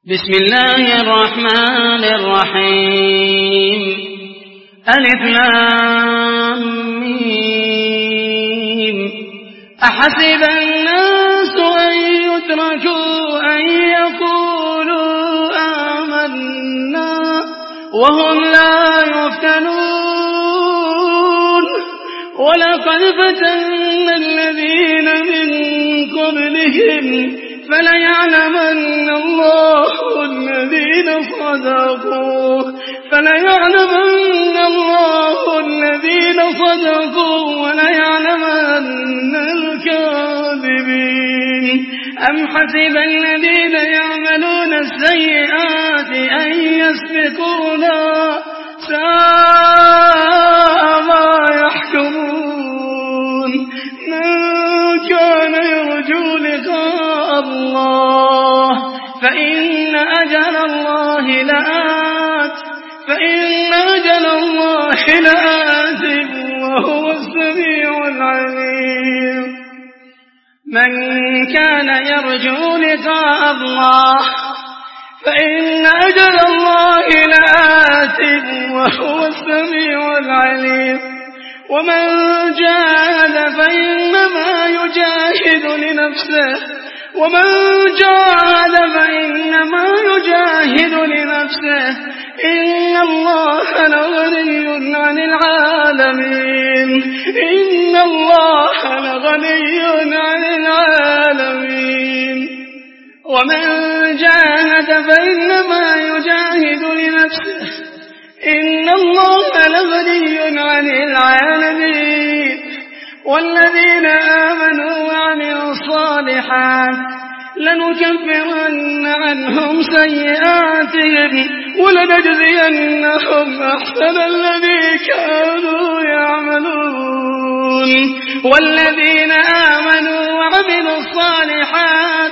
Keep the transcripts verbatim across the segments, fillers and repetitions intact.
بسم الله الرحمن الرحيم ألف لام ميم أحسب الناس أن يتركوا أن يقولوا آمنا وهم لا يفتنون ولقد فتنا الذين من قبلهم فليعلمن الله الذين صدقوا فليعلمن الله الذين صدقوا وليعلمن الكاذبين أم حسب الذين يعملون السيئات أن يسبقونا ساء ما يحكمون من كان يرجو لقاء الله فإن أجل الله لآت فإن أجل الله لآت وهو السميع العليم من كان يرجو لقاء الله فإن أجل الله لآت وهو السميع العليم ومن جاهد فإنما يجاهد لنفسه ومن جاهد فإنما يجاهد لنفسه إن الله لغني عن العالمين إن الله لغني عن العالمين ومن جاهد فإنما يجاهد لنفسه إن الله لغني عن العالمين والذين آمنوا وعملوا الصالحات لنكفرن عنهم سيئاتهم ولنجزينهم أحسن الذي كانوا يعملون والذين آمنوا وعملوا الصالحات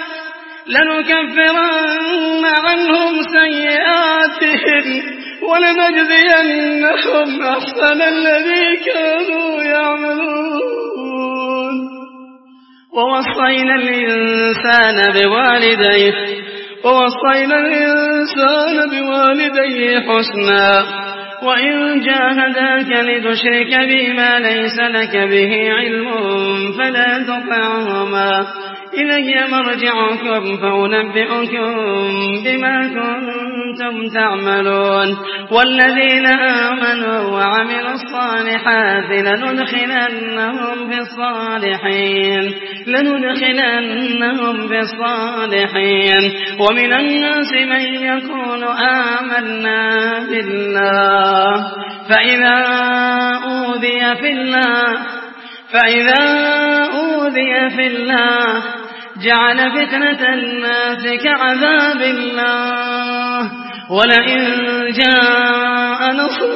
لنكفرن عنهم سيئاتهم ولنجزينهم أحسن الذي كانوا يعملون ووصينا الإنسان بوالديه ووصينا الإنسان بوالديه حسنا وإن جاهداك لتشرك بما ليس لك به علم فلا تطعهما إلي مرجعكم فأنبئكم بما كنتم تعملون والذين آمنوا وعملوا الصالحات لندخلنهم في الصالحين لندخلنهم في الصالحين ومن الناس من يقول آمنا بالله فإذا أوذي في الله فإذا أوذي في الله جعل فتنة الناس كعذاب الله ولئن جاء نصر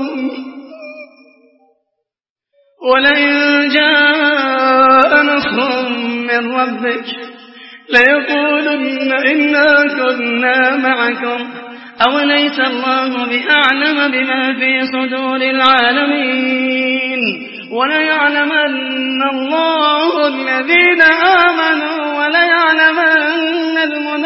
ولئن جاء نصر من ربك ليقولن إنا كنا معكم أوليس الله بأعلم بما في صدور العالمين وليعلمن الله الذين آمنوا وليعلمن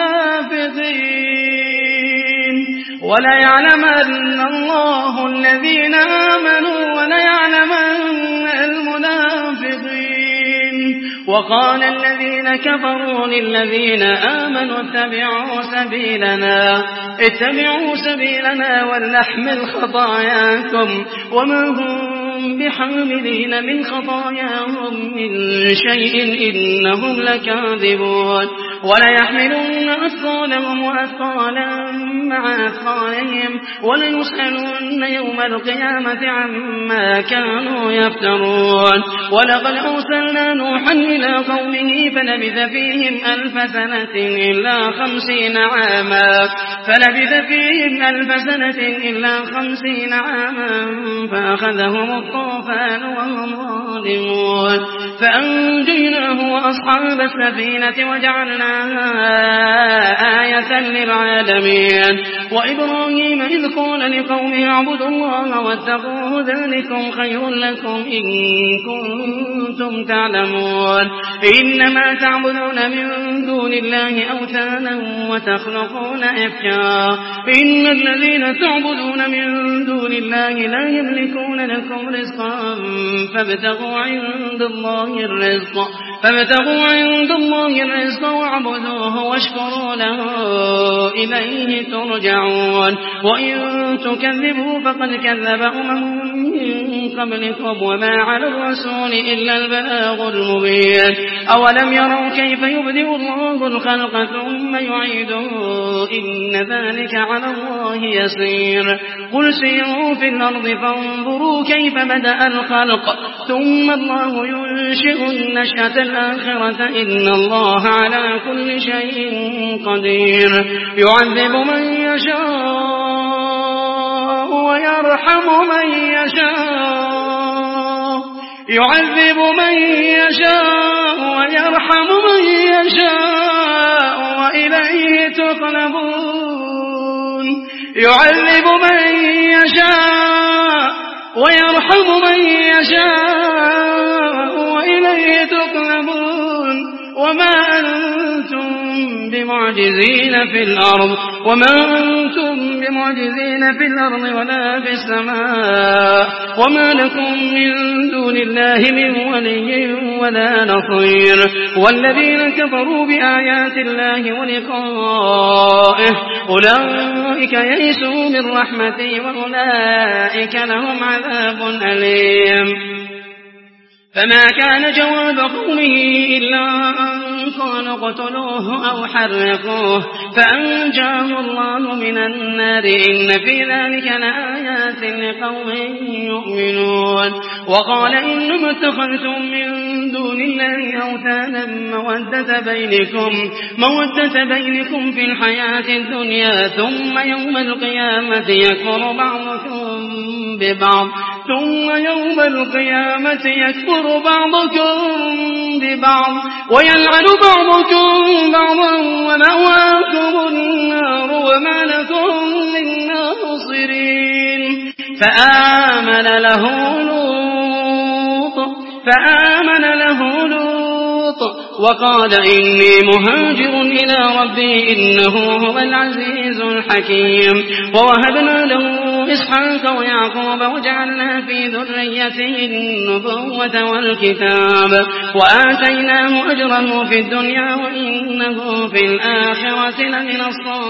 المنافقين وليعلمن الله الذين آمنوا وليعلمن المنافقين وقال الذين كفروا للذين آمنوا اتبعوا سبيلنا اتبعوا سبيلنا ولنحمل خطاياكم وما هم بحاملين من خطاياهم من شيء إنهم لكاذبون وليحملن أثقالهم وأثقالا مع أثقالهم وليسألن يوم القيامة عما كانوا يفترون ولقد أرسلنا نوحا إلى قومه فلبث فيهم ألف سنة إلا خمسين عاما فلبث فيهم ألف سنة إلا خمسين عاما فأخذهم الطوفان وهم ظالمون فأنجيناه وأصحاب السفينة وجعلناها آية للعالمين وإبراهيم إذ قال لقومه اعبدوا الله واتقوه ذلكم خير لكم إن كنتم تعلمون إنما تعبدون من دون الله أوثانا وتخلقون إفكا إن الذين تعبدون من دون الله لا يملكون لكم رزقا فابتغوا عند الله الرزق فابتغوا عند الله الرزق واعبدوه واشكروا له إليه ترجعون وإن تكذبوا فقد كذب أمم من قبلكم وما على الرسول إلا البلاغ المبين أولم يروا كيف يبدئ الله الخلق ثم يعيده إن ذلك على الله يسير قل سيروا في الأرض فانظروا كيف بدأ الخلق ثم الله ينشئ النشأة الآخرة إن الله على كل شيء قدير يعذب من يشاء ويرحم من يشاء يعذب من يشاء ويرحم من يشاء وإليه تقلبون يعذب من يشاء ويرحم من يشاء وإليه تقلبون وما أنتم بمعجزين في الأرض وما أنتم بمعجزين في الأرض ولا في السماء وما لكم من دون الله من ولي ولا نصير والذين كفروا بآيات الله ولقائه أولئك يئسوا من رحمتي وأولئك لهم عذاب أليم فما كان جواب قومه إلا أن قالوا اقتلوه أو حرقوه فأنجاه الله من النار إن في ذلك لآيات لقوم يؤمنون وقال إنما اتخذتم من دون الله أوثانا مودة بينكم مودة بينكم في الحياة الدنيا ثم يوم القيامة يكفر بعضكم ببعض ثم يوم القيامة يكفر بعضكم ببعض ويلعن بعضكم بعضا ومأواكم النار وما لكم من ناصرين فآمن له لوط فآمن له لوط وقال إني مهاجر إلى ربي إنه هو العزيز الحكيم ووهبنا له إسحاق ويعقوب وجعلنا في ذريته النبوة والكتاب وآتيناه أجره في الدنيا وإنه في الآخرة لمن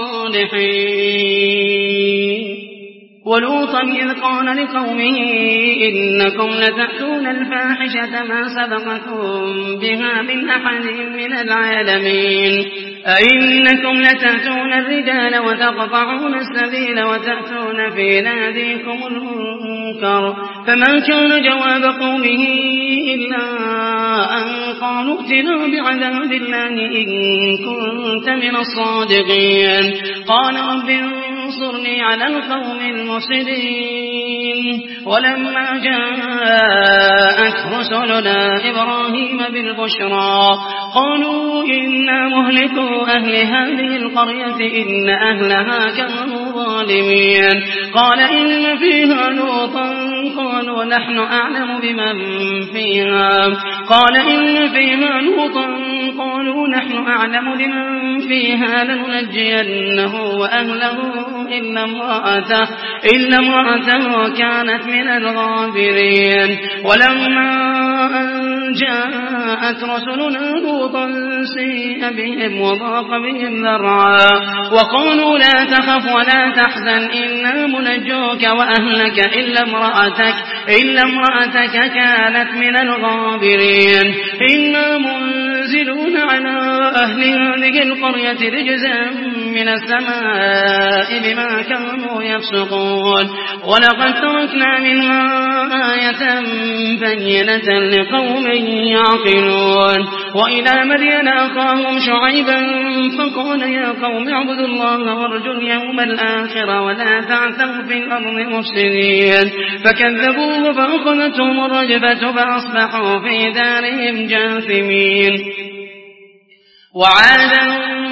الصالحين ولوطا إذ قال لقومه إنكم لتأتون الفاحشة ما سبقكم بها من أحد من العالمين أئنكم لتأتون الرجال وتقطعون السبيل وتأتون في ناديكم المنكر فما كان جواب قومه إلا أن قالوا ائتنا بعذاب الله إن كنت من الصادقين قال رب انصرني على القوم المفسدين ولما جاءت رسلنا إبراهيم بالبشرى قالوا إنا مهلكوا أهل هذه القرية إن أهلها كانوا ظالمين قال إن فيها لوطا قالوا نحن أعلم بمن فيها قال إن فيها لوطا قالوا نحن أعلم بمن فيها لننجينه وأهله إلا امرأته إلا امرأته كانت من الغابرين ولما أن جاءت رسلنا لوطا سيء بهم وضاق بهم ذرعا وقالوا لا تخف ولا تحزن إنا منجوك وأهلك إلا امرأتك إلا امرأتك كانت من الغابرين إنا منزلون على أهل هذه القرية رجزا من السماء بما كانوا يفسقون ولقد تركنا منها آية بينة لقوم يعقلون وإلى مدين أخاهم شعيبا فقال يا قوم اعبدوا الله وارجوا اليوم الآخر ولا تعثوا في الأرض مفسدين فكذبوه فأخذتهم الرجفة فأصبحوا في دارهم جاثمين وعادا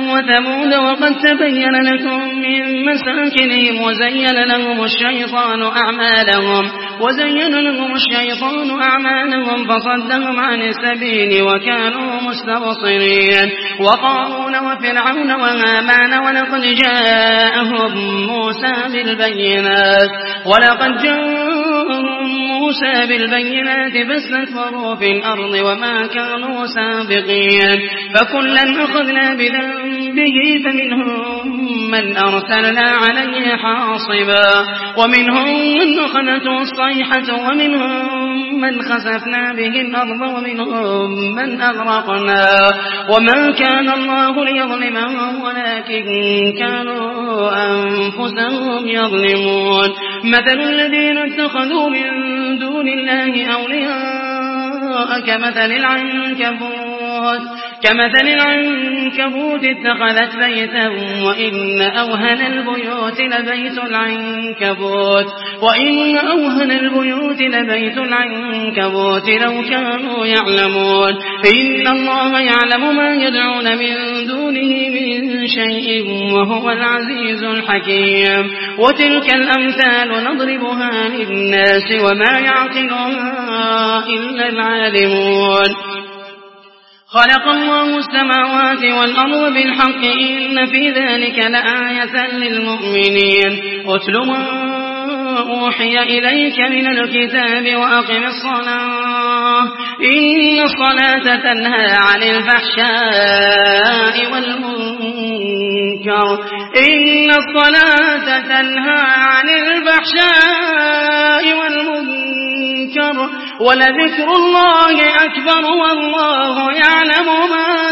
وثمود وقد تبين لكم من مساكنهم وزين لهم الشيطان أعمالهم وزين لهم الشيطان أعمالهم فصدهم عن السبيل وكانوا مستبصرين وقارون وفرعون وهامان ولقد جاءهم موسى بالبينات ولقد جاءهم موسى بالبينات فاستكبروا في الأرض وما كانوا سابقين فكلا أخذنا بذنبه فمنهم من أرسلنا عليه حاصبا ومنهم من أخذته الصيحة ومنهم من خسفنا به الأرض ومنهم من أغرقنا وما كان الله ليظلمهم ولكن كانوا أنفسهم يظلمون مثل الذين اتخذوا من دون الله أولياء كمثل العنكبوت كمثل العنكبوت اتخذت بيتا وإن أوهن البيوت لبيت العنكبوت وإن أوهن البيوت لبيت العنكبوت لو كانوا يعلمون إن الله يعلم ما يدعون من دونه من شيء وهو العزيز الحكيم وتلك الأمثال نضربها للناس وما يعقلها إلا العالمون خلق الله السماوات والأرض بالحق إن في ذلك لآية للمؤمنين أتل ما أوحي إليك من الكتاب وأقم الصلاة إن الصلاة تنهى عن الفحشاء والمنكر إن الصلاة تنهى عن الفحشاء والمنكر ولذكر الله أكبر والله يعلم ما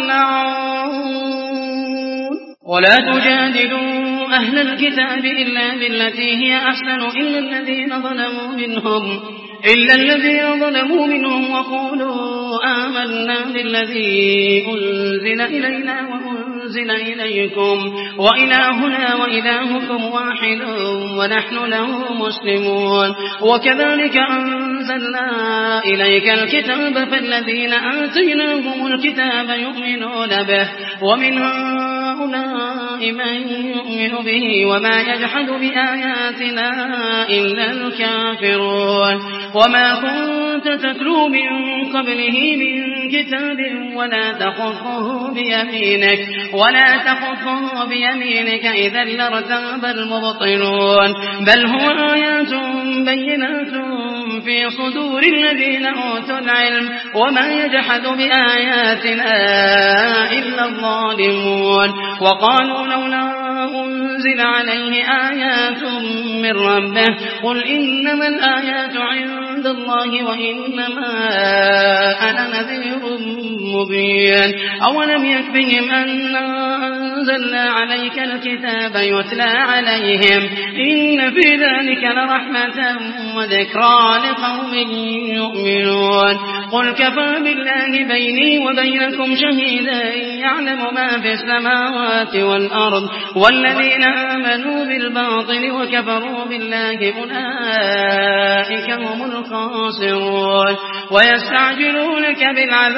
تصنعون ولا تجادلوا أهل الكتاب إلا بالتي هي أحسن إلا الذين ظلموا منهم إلا الذين ظلموا منهم وقولوا آمنا بالذي أنزل إلينا وأنزل إليكم وإلهنا وإلهكم واحد ونحن له مسلمون وكذلك أنزلنا إليك الكتاب فالذين آتيناهم الكتاب يؤمنون به ومن هؤلاء من يؤمن به وما يجحد بآياتنا إلا الكافرون وما كنت تتلو من قبله من كتاب ولا تخطه بيمينك ولا تخطه بيمينك إذا لارتاب المبطلون بل هو آيات بينات في صدور الذين أوتوا العلم وما يجحد بآياتنا إلا الظالمون وقالوا لولا أنزل عليه آيات من ربه قل إنما الآيات عند الله وإنما أنا نذير مبين أولم يكفهم أنا أنزلنا عليك الكتاب يتلى عليهم إن في ذلك لرحمة وذكرى لقوم يؤمنون قل كفى بالله بيني وبينكم شهيدا يعلم ما في السماوات والأرض والذين آمنوا بالباطل وكفروا بالله أولئك هم الخاسرون ويستعجلونك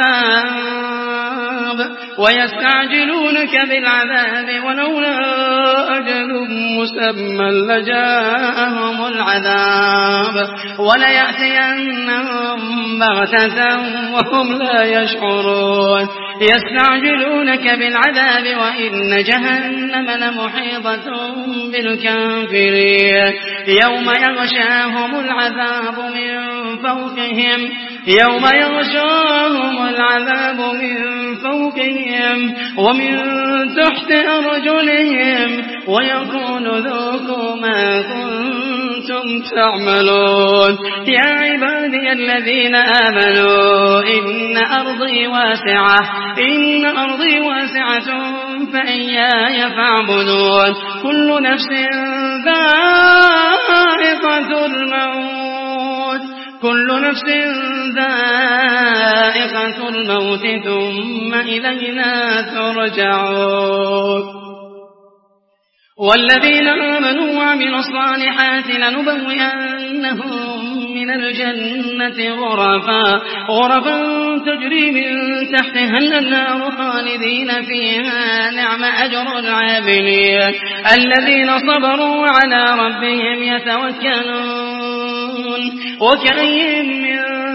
بالعذاب ويستعجلونك بالعذاب ولولا أجل مسمى لجاءهم العذاب وليأتينهم بغتة وهم لا يشعرون يستعجلونك بالعذاب وإن جهنم لمحيطة بالكافرين يوم يغشاهم العذاب من فوقهم يوم يغشاهم العذاب من فوقهم ومن تحت أرجلهم ويقول ذوقوا ما كنتم تعملون يا عبادي الذين آمنوا إن أرضي واسعة إن أرضي واسعة فإياي فاعبدون كل نفس ذائقة الموت كل نفس ذائقة الموت ثم إلينا ترجعون والذين آمنوا وعملوا الصالحات لنبوئنهم من الجنة غرفا غرفا تجري من تحتها الأنهار خالدين فيها نعم أجر العاملين الذين صبروا وعلى ربهم يتوكلون وكأي من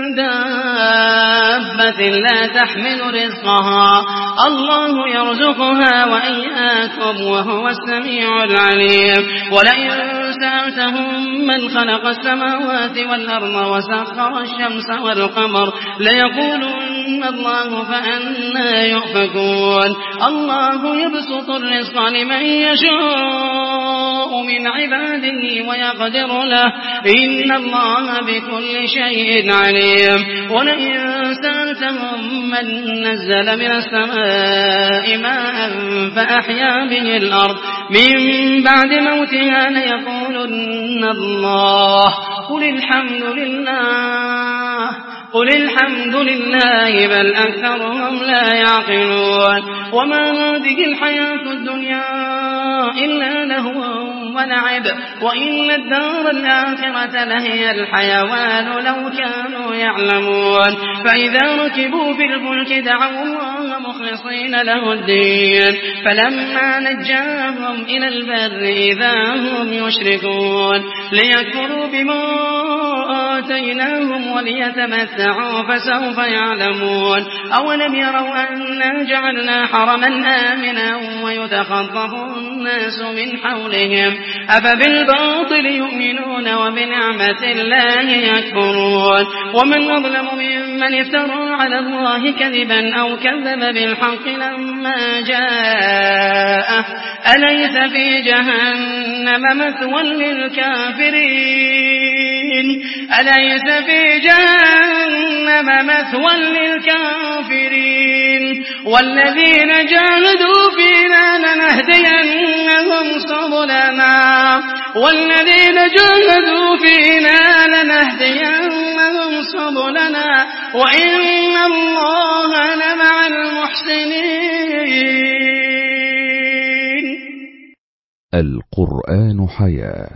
دابة لا تحمل رزقها الله يرزقها وإياكم وهو السميع العليم ولئن سألتهم من خلق السماوات والأرض وسخر الشمس والقمر ليقولن الله فأنا يؤفكون الله يبسط الرزق لمن يشاء من عباده ويقدر له إن الله بكل شيء عليم ولئن سألتهم من نزل من السماء ماء فأحيا به الأرض من بعد موتها ليقولن الله قل الحمد لله قل الحمد لله بل أكثرهم لا يعقلون وما هذه الحياة الدنيا إلا لهو ولعب وإن الدار الآخرة لهي الحيوان لو كانوا يعلمون فإذا ركبوا في الفلك دعوا الله مخلصين له الدين فلما نجاهم إلى البر إذا هم يشركون ليكفروا بما آتيناهم وليتمتعوا فسوف يعلمون أولم يروا أنا جعلنا حرما آمنا ويتخطف الناس من حولهم أفبالباطل يؤمنون وبنعمة الله يكفرون ومن أظلم ممن افترى على الله كذبا أو كذب بالحق لما جاءه أليس في جهنم مثوى للكافرين أليس في جهنم مثوى للكافرين والذين جاهدوا فينا لنهدينهم سبلنا والذين جاهدوا فينا لنهدينهم سبلنا وإن الله لمع المحسنين. القرآن حياة.